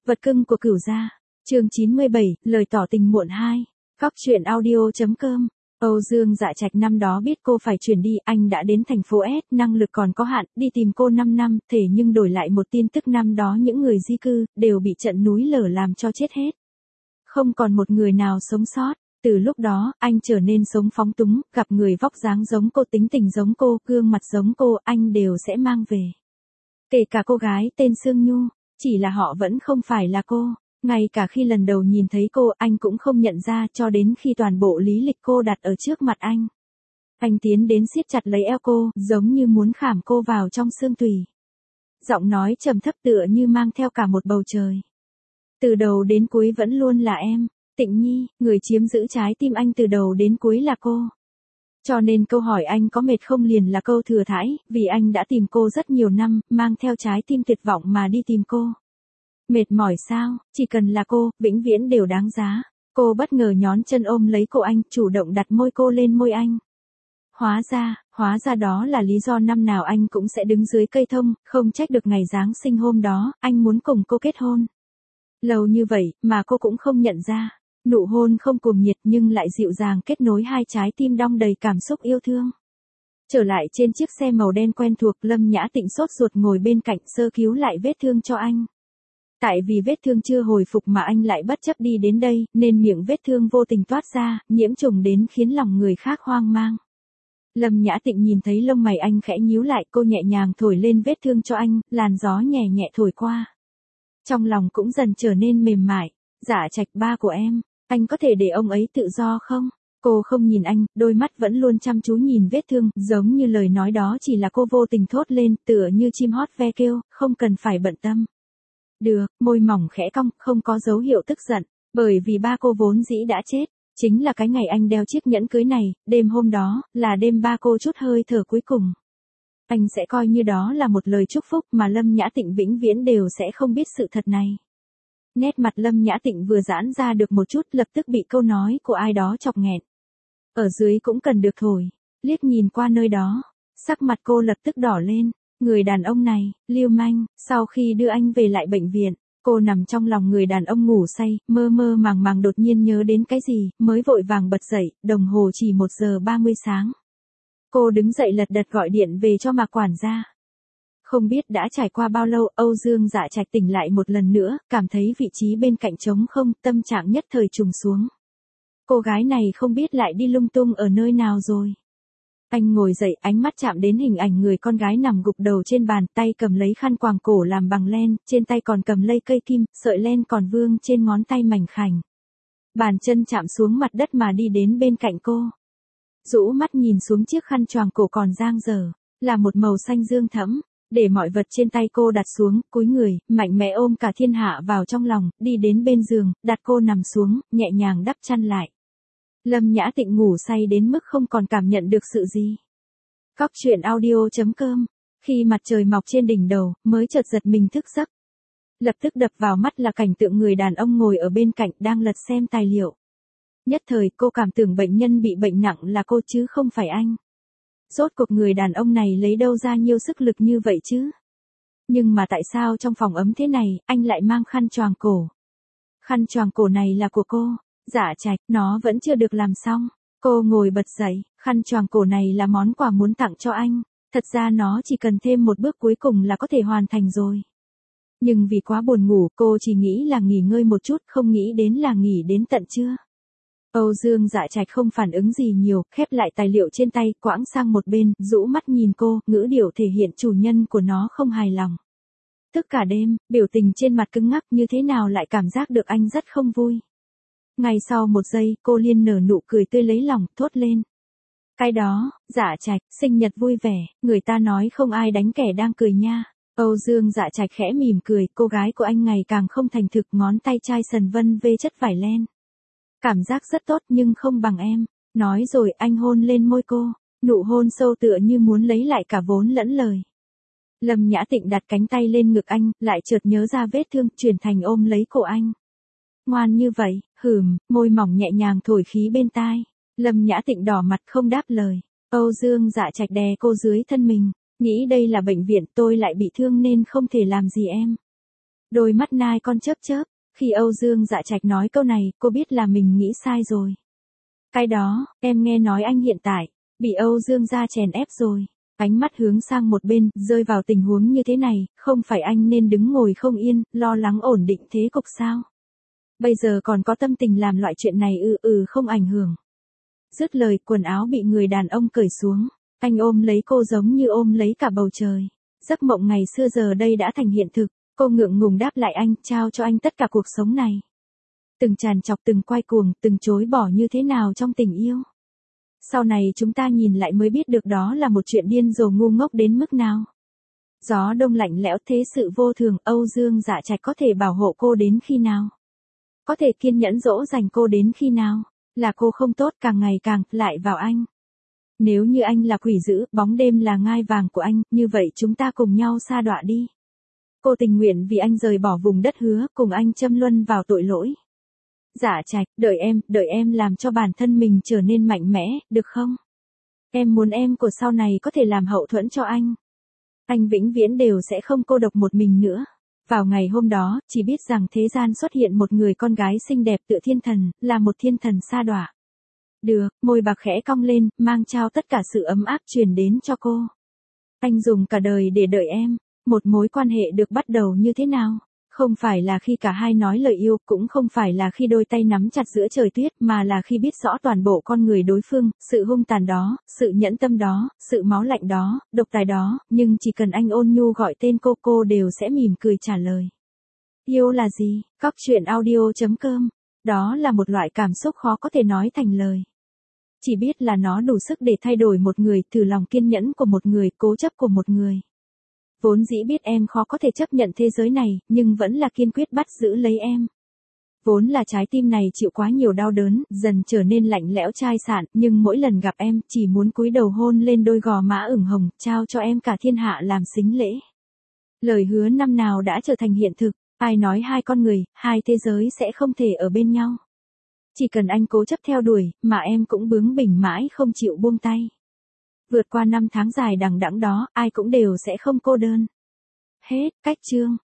Vật cưng của Cửu gia. Chương 97, lời tỏ tình muộn 2. Góc truyện audio.com. Âu Dương Dạ Trạch năm đó biết cô phải chuyển đi, anh đã đến thành phố S, năng lực còn có hạn, đi tìm cô 5 năm, thế nhưng đổi lại một tin tức năm đó những người di cư, đều bị trận núi lở làm cho chết hết. Không còn một người nào sống sót. Từ lúc đó, anh trở nên sống phóng túng, gặp người vóc dáng giống cô, tính tình giống cô, gương mặt giống cô, anh đều sẽ mang về. Kể cả cô gái tên Sương Nhu, chỉ là họ vẫn không phải là cô. Ngay cả khi lần đầu nhìn thấy cô, anh cũng không nhận ra, cho đến khi toàn bộ lý lịch cô đặt ở trước mặt anh. Anh tiến đến siết chặt lấy eo cô, giống như muốn khảm cô vào trong xương tủy. Giọng nói trầm thấp tựa như mang theo cả một bầu trời. Từ đầu đến cuối vẫn luôn là em, Tịnh Nhi, người chiếm giữ trái tim anh từ đầu đến cuối là cô. Cho nên câu hỏi anh có mệt không liền là câu thừa thãi, vì anh đã tìm cô rất nhiều năm, mang theo trái tim tuyệt vọng mà đi tìm cô. Mệt mỏi sao, chỉ cần là cô, vĩnh viễn đều đáng giá. Cô bất ngờ nhón chân ôm lấy cổ anh, chủ động đặt môi cô lên môi anh. Hóa ra đó là lý do năm nào anh cũng sẽ đứng dưới cây thông, không trách được ngày Giáng sinh hôm đó, anh muốn cùng cô kết hôn. Lâu như vậy, mà cô cũng không nhận ra. Nụ hôn không cuồng nhiệt nhưng lại dịu dàng kết nối hai trái tim đong đầy cảm xúc yêu thương. Trở lại trên chiếc xe màu đen quen thuộc, Lâm Nhã Tịnh sốt ruột ngồi bên cạnh sơ cứu lại vết thương cho anh. Tại vì vết thương chưa hồi phục mà anh lại bất chấp đi đến đây, nên miệng vết thương vô tình toát ra, nhiễm trùng đến khiến lòng người khác hoang mang. Lâm Nhã Tịnh nhìn thấy lông mày anh khẽ nhíu lại, cô nhẹ nhàng thổi lên vết thương cho anh, làn gió nhẹ nhẹ thổi qua. Trong lòng cũng dần trở nên mềm mại. Dạ Trạch, ba của em, anh có thể để ông ấy tự do không? Cô không nhìn anh, đôi mắt vẫn luôn chăm chú nhìn vết thương, giống như lời nói đó chỉ là cô vô tình thốt lên, tựa như chim hót ve kêu, không cần phải bận tâm. Được, môi mỏng khẽ cong, không có dấu hiệu tức giận, bởi vì ba cô vốn dĩ đã chết. Chính là cái ngày anh đeo chiếc nhẫn cưới này, đêm hôm đó, là đêm ba cô chút hơi thở cuối cùng. Anh sẽ coi như đó là một lời chúc phúc mà Lâm Nhã Tịnh vĩnh viễn đều sẽ không biết sự thật này. Nét mặt Lâm Nhã Tịnh vừa giãn ra được một chút, lập tức bị câu nói của ai đó chọc nghẹn. Ở dưới cũng cần được thổi. Liếc nhìn qua nơi đó, sắc mặt cô lập tức đỏ lên. Người đàn ông này, lưu manh. Sau khi đưa anh về lại bệnh viện, cô nằm trong lòng người đàn ông ngủ say, mơ mơ màng màng đột nhiên nhớ đến cái gì, mới vội vàng bật dậy, đồng hồ chỉ 1 giờ 30 sáng. Cô đứng dậy lật đật gọi điện về cho Mạc quản gia. Không biết đã trải qua bao lâu, Âu Dương Dạ Trạch tỉnh lại một lần nữa, cảm thấy vị trí bên cạnh trống không, tâm trạng nhất thời trùng xuống. Cô gái này không biết lại đi lung tung ở nơi nào rồi. Anh ngồi dậy, ánh mắt chạm đến hình ảnh người con gái nằm gục đầu trên bàn, tay cầm lấy khăn quàng cổ làm bằng len, trên tay còn cầm lây cây kim, sợi len còn vương trên ngón tay mảnh khảnh. Bàn chân chạm xuống mặt đất mà đi đến bên cạnh cô. Rũ mắt nhìn xuống chiếc khăn choàng cổ còn dang dở, là một màu xanh dương thẫm. Để mọi vật trên tay cô đặt xuống, cúi người, mạnh mẽ ôm cả thiên hạ vào trong lòng, đi đến bên giường, đặt cô nằm xuống, nhẹ nhàng đắp chăn lại. Lâm Nhã Tịnh ngủ say đến mức không còn cảm nhận được sự gì. Góc truyện audio.com. Khi mặt trời mọc trên đỉnh đầu, mới chợt giật mình thức giấc. Lập tức đập vào mắt là cảnh tượng người đàn ông ngồi ở bên cạnh đang lật xem tài liệu. Nhất thời cô cảm tưởng bệnh nhân bị bệnh nặng là cô chứ không phải anh. Rốt cuộc người đàn ông này lấy đâu ra nhiều sức lực như vậy chứ? Nhưng mà tại sao trong phòng ấm thế này, anh lại mang khăn choàng cổ? Khăn choàng cổ này là của cô. Dạ Trạch, nó vẫn chưa được làm xong. Cô ngồi bật dậy, khăn choàng cổ này là món quà muốn tặng cho anh. Thật ra nó chỉ cần thêm một bước cuối cùng là có thể hoàn thành rồi. Nhưng vì quá buồn ngủ, cô chỉ nghĩ là nghỉ ngơi một chút, không nghĩ đến là nghỉ đến tận trưa. Âu Dương Dạ Trạch không phản ứng gì nhiều, khép lại tài liệu trên tay, quãng sang một bên, rũ mắt nhìn cô, ngữ điệu thể hiện chủ nhân của nó không hài lòng. Tức cả đêm, biểu tình trên mặt cứng ngắc, như thế nào lại cảm giác được anh rất không vui. Ngay sau một giây, cô liền nở nụ cười tươi lấy lòng, thốt lên. Cái đó, Dạ Trạch, sinh nhật vui vẻ, người ta nói không ai đánh kẻ đang cười nha. Âu Dương Dạ Trạch khẽ mỉm cười, cô gái của anh ngày càng không thành thực, ngón tay chai sần vân vê chất vải len. Cảm giác rất tốt nhưng không bằng em. Nói rồi anh hôn lên môi cô, nụ hôn sâu tựa như muốn lấy lại cả vốn lẫn lời. Lâm Nhã Tịnh đặt cánh tay lên ngực anh, lại chợt nhớ ra vết thương, chuyển thành ôm lấy cổ anh. Ngoan như vậy, môi mỏng nhẹ nhàng thổi khí bên tai. Lâm Nhã Tịnh đỏ mặt không đáp lời. Âu Dương Dạ Trạch đè cô dưới thân mình, nghĩ đây là bệnh viện, tôi lại bị thương nên không thể làm gì em. Đôi mắt nai con chớp chớp, khi Âu Dương Dạ Trạch nói câu này, cô biết là mình nghĩ sai rồi. Cái đó, em nghe nói anh hiện tại, bị Âu Dương gia chèn ép rồi. Ánh mắt hướng sang một bên, rơi vào tình huống như thế này, không phải anh nên đứng ngồi không yên, lo lắng ổn định thế cục sao? Bây giờ còn có tâm tình làm loại chuyện này không ảnh hưởng. Dứt lời, quần áo bị người đàn ông cởi xuống. Anh ôm lấy cô giống như ôm lấy cả bầu trời. Giấc mộng ngày xưa giờ đây đã thành hiện thực. Cô ngượng ngùng đáp lại anh, trao cho anh tất cả cuộc sống này. Từng tràn trọc, từng quay cuồng, từng chối bỏ như thế nào trong tình yêu. Sau này chúng ta nhìn lại mới biết được đó là một chuyện điên rồ ngu ngốc đến mức nào. Gió đông lạnh lẽo thế sự vô thường, Âu Dương Dạ Trạch có thể bảo hộ cô đến khi nào? Có thể kiên nhẫn dỗ dành cô đến khi nào? Là cô không tốt, càng ngày càng lại vào anh. Nếu như anh là quỷ dữ, bóng đêm là ngai vàng của anh, như vậy chúng ta cùng nhau sa đọa đi. Cô tình nguyện vì anh rời bỏ vùng đất hứa, cùng anh châm luân vào tội lỗi. Dạ Trạch, đợi em làm cho bản thân mình trở nên mạnh mẽ, được không? Em muốn em của sau này có thể làm hậu thuẫn cho anh. Anh vĩnh viễn đều sẽ không cô độc một mình nữa. Vào ngày hôm đó, chỉ biết rằng thế gian xuất hiện một người con gái xinh đẹp tựa thiên thần, là một thiên thần sa đọa. Được, môi bạc khẽ cong lên, mang trao tất cả sự ấm áp truyền đến cho cô. Anh dùng cả đời để đợi em. Một mối quan hệ được bắt đầu như thế nào? Không phải là khi cả hai nói lời yêu, cũng không phải là khi đôi tay nắm chặt giữa trời tuyết, mà là khi biết rõ toàn bộ con người đối phương, sự hung tàn đó, sự nhẫn tâm đó, sự máu lạnh đó, độc tài đó, nhưng chỉ cần anh ôn nhu gọi tên cô đều sẽ mỉm cười trả lời. Yêu là gì? Cóc truyện audio.com. Đó là một loại cảm xúc khó có thể nói thành lời. Chỉ biết là nó đủ sức để thay đổi một người, thử lòng kiên nhẫn của một người, cố chấp của một người. Vốn dĩ biết em khó có thể chấp nhận thế giới này, nhưng vẫn là kiên quyết bắt giữ lấy em. Vốn là trái tim này chịu quá nhiều đau đớn, dần trở nên lạnh lẽo chai sạn, nhưng mỗi lần gặp em, chỉ muốn cúi đầu hôn lên đôi gò má ửng hồng, trao cho em cả thiên hạ làm sính lễ. Lời hứa năm nào đã trở thành hiện thực, ai nói hai con người, hai thế giới sẽ không thể ở bên nhau. Chỉ cần anh cố chấp theo đuổi, mà em cũng bướng bỉnh mãi không chịu buông tay. Vượt qua năm tháng dài đằng đẵng đó, ai cũng đều sẽ không cô đơn. Hết, cách chương.